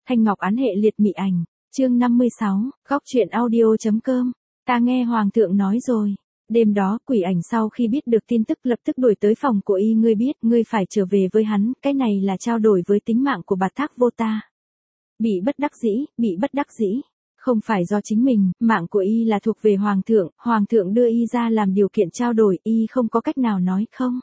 Thanh Ngọc án hệ liệt Mị Ảnh, chương 56, góc truyện audio.com. Ta nghe Hoàng thượng nói rồi. Đêm đó, Quỷ Ảnh sau khi biết được tin tức lập tức đuổi tới phòng của y. Ngươi biết, ngươi phải trở về với hắn, cái này là trao đổi với tính mạng của Bạt Thác Vô Ta. Bị bất đắc dĩ. Không phải do chính mình, mạng của y là thuộc về Hoàng thượng đưa y ra làm điều kiện trao đổi, y không có cách nào nói không.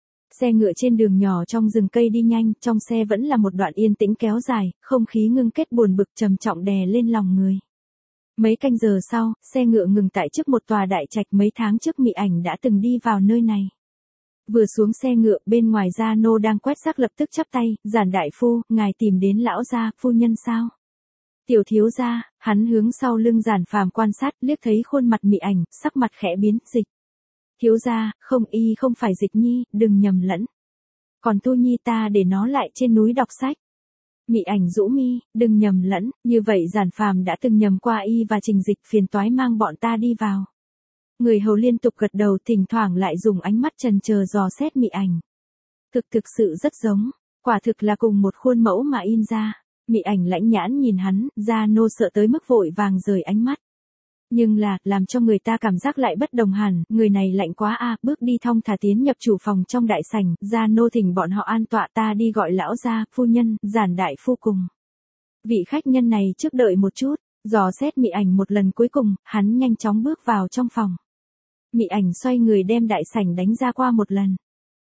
Xe ngựa trên đường nhỏ trong rừng cây đi nhanh, trong xe vẫn là một đoạn yên tĩnh kéo dài, không khí ngưng kết buồn bực trầm trọng đè lên lòng người. Mấy canh giờ sau, xe ngựa ngừng tại trước một tòa đại trạch. Mấy tháng trước Mị Ảnh đã từng đi vào nơi này. Vừa xuống xe ngựa, bên ngoài gia nô đang quét rác lập tức chắp tay, Giản đại phu, ngài tìm đến lão gia, phu nhân sao? Tiểu thiếu gia. Hắn hướng sau lưng Giản Phàm quan sát, liếc thấy khuôn mặt Mị Ảnh, sắc mặt khẽ biến. Dịch. Thiếu gia, không, y không phải Dịch Nhi, đừng nhầm lẫn. Còn Tu Nhi ta để nó lại trên núi đọc sách. Mị Ảnh rũ mi, đừng nhầm lẫn, như vậy Giản Phàm đã từng nhầm qua y và Trình Dịch, phiền toái mang bọn ta đi vào. Người hầu liên tục gật đầu, thỉnh thoảng lại dùng ánh mắt trần chờ dò xét Mị Ảnh. Thực sự rất giống, quả thực là cùng một khuôn mẫu mà in ra. Mị Ảnh lãnh nhãn nhìn hắn, gia nô sợ tới mức vội vàng rời ánh mắt. Nhưng làm cho người ta cảm giác lại bất đồng hẳn, người này lạnh quá a. Bước đi thong thả tiến nhập chủ phòng trong đại sảnh, gia nô thỉnh bọn họ an tọa, ta đi gọi lão gia, phu nhân, Giản đại phu cùng. Vị khách nhân này trước đợi một chút, dò xét Mị Ảnh một lần cuối cùng, hắn nhanh chóng bước vào trong phòng. Mị Ảnh xoay người đem đại sảnh đánh ra qua một lần.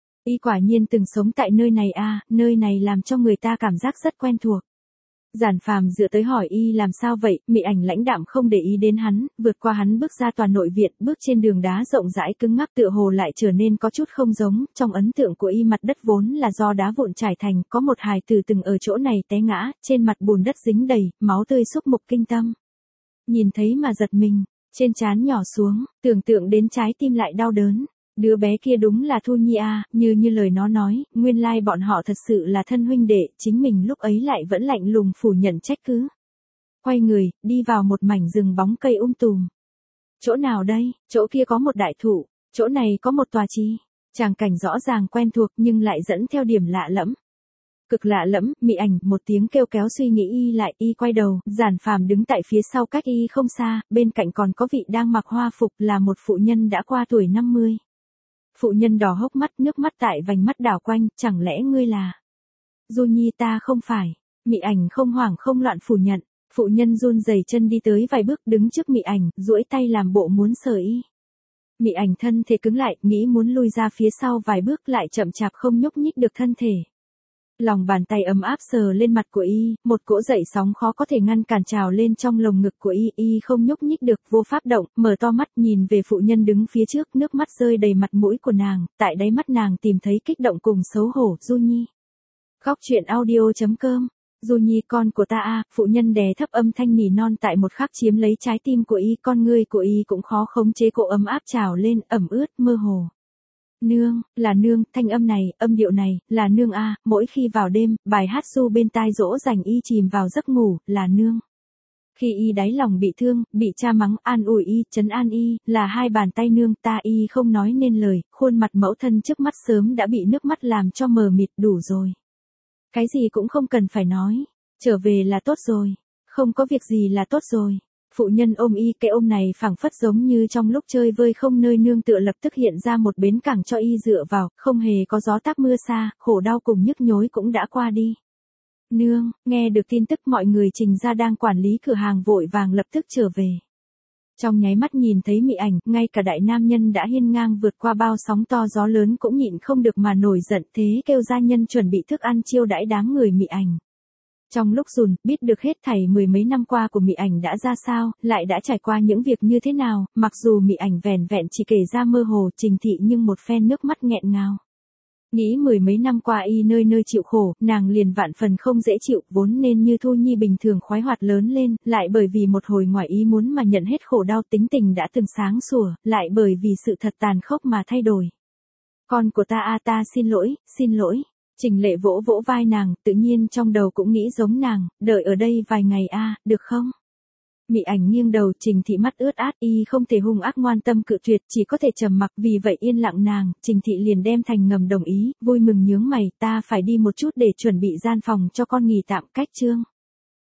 Y quả nhiên từng sống tại nơi này a, nơi này làm cho người ta cảm giác rất quen thuộc. Giản Phàm dựa tới hỏi y làm sao vậy, Mị Ảnh lãnh đạm không để ý đến hắn, vượt qua hắn bước ra tòa nội viện, bước trên đường đá rộng rãi cứng ngắc tựa hồ lại trở nên có chút không giống, trong ấn tượng của y mặt đất vốn là do đá vụn trải thành, có một hài tử từng ở chỗ này té ngã, trên mặt bùn đất dính đầy, máu tươi xúc mục kinh tâm. Nhìn thấy mà giật mình, trên trán nhỏ xuống, tưởng tượng đến trái tim lại đau đớn. Đứa bé kia đúng là Thu Nhi a, như lời nó nói, nguyên lai bọn họ thật sự là thân huynh đệ, chính mình lúc ấy lại vẫn lạnh lùng phủ nhận trách cứ. Quay người, đi vào một mảnh rừng bóng cây tùm. Chỗ nào đây? Chỗ kia có một đại thụ, chỗ này có một tòa chi. Tràng cảnh rõ ràng quen thuộc nhưng lại dẫn theo điểm lạ lẫm. Cực lạ lẫm, Mị Ảnh một tiếng kêu kéo suy nghĩ y lại, y quay đầu, Giản Phàm đứng tại phía sau cách y không xa, bên cạnh còn có vị đang mặc hoa phục là một phụ nhân đã qua tuổi 50. Phụ nhân đỏ hốc mắt, nước mắt tại vành mắt đảo quanh, chẳng lẽ ngươi là... Du Nhi ta không phải. Mị Ảnh không hoảng không loạn phủ nhận. Phụ nhân run rẩy chân đi tới vài bước đứng trước Mị Ảnh, duỗi tay làm bộ muốn sờ y. Mị Ảnh thân thể cứng lại, nghĩ muốn lui ra phía sau vài bước lại chậm chạp không nhúc nhích được thân thể. Lòng bàn tay ấm áp sờ lên mặt của y, một cỗ dậy sóng khó có thể ngăn cản trào lên trong lồng ngực của y không nhúc nhích được, vô pháp động, mở to mắt nhìn về phụ nhân đứng phía trước, nước mắt rơi đầy mặt mũi của nàng, tại đáy mắt nàng tìm thấy kích động cùng xấu hổ. Du Nhi. Góc truyện audio.com. Du Nhi con của ta a, phụ nhân đè thấp âm thanh nỉ non tại một khắc chiếm lấy trái tim của y, con ngươi của y cũng khó khống chế cỗ ấm áp trào lên, ẩm ướt, mơ hồ. Nương, là nương, thanh âm này, âm điệu này, là nương a, mỗi khi vào đêm, bài hát ru bên tai dỗ dành y chìm vào giấc ngủ, là nương. Khi y đáy lòng bị thương, bị cha mắng, an ủi y, trấn an y, là hai bàn tay nương ta, y không nói nên lời, khuôn mặt mẫu thân trước mắt sớm đã bị nước mắt làm cho mờ mịt. Đủ rồi. Cái gì cũng không cần phải nói, trở về là tốt rồi, không có việc gì là tốt rồi. Phụ nhân ôm y, cái ôm này phảng phất giống như trong lúc chơi vơi không nơi nương tựa lập tức hiện ra một bến cảng cho y dựa vào, không hề có gió táp mưa xa, khổ đau cùng nhức nhối cũng đã qua đi. Nương, nghe được tin tức mọi người Trình gia đang quản lý cửa hàng vội vàng lập tức trở về. Trong nháy mắt nhìn thấy Mị Ảnh, ngay cả đại nam nhân đã hiên ngang vượt qua bao sóng to gió lớn cũng nhịn không được mà nổi giận, thế kêu gia nhân chuẩn bị thức ăn chiêu đãi đám người Mị Ảnh. Trong lúc dùn, biết được hết thảy mười mấy năm qua của Mị Ảnh đã ra sao, lại đã trải qua những việc như thế nào, mặc dù Mị Ảnh vẻn vẹn chỉ kể ra mơ hồ, Trình thị nhưng một phen nước mắt nghẹn ngào. Nghĩ mười mấy năm qua y nơi nơi chịu khổ, nàng liền vạn phần không dễ chịu, vốn nên như Thu Nhi bình thường khoái hoạt lớn lên, lại bởi vì một hồi ngoài ý muốn mà nhận hết khổ đau, tính tình đã từng sáng sủa, lại bởi vì sự thật tàn khốc mà thay đổi. Con của ta a, ta xin lỗi. Trình Lệ vỗ vỗ vai nàng, tự nhiên trong đầu cũng nghĩ giống nàng, đợi ở đây vài ngày a, được không? Mị Ảnh nghiêng đầu, Trình thị mắt ướt át, y không thể hung ác ngoan tâm cự tuyệt, chỉ có thể trầm mặc, vì vậy yên lặng nàng, Trình thị liền đem thành ngầm đồng ý, vui mừng nhướng mày, ta phải đi một chút để chuẩn bị gian phòng cho con nghỉ tạm, cách chương.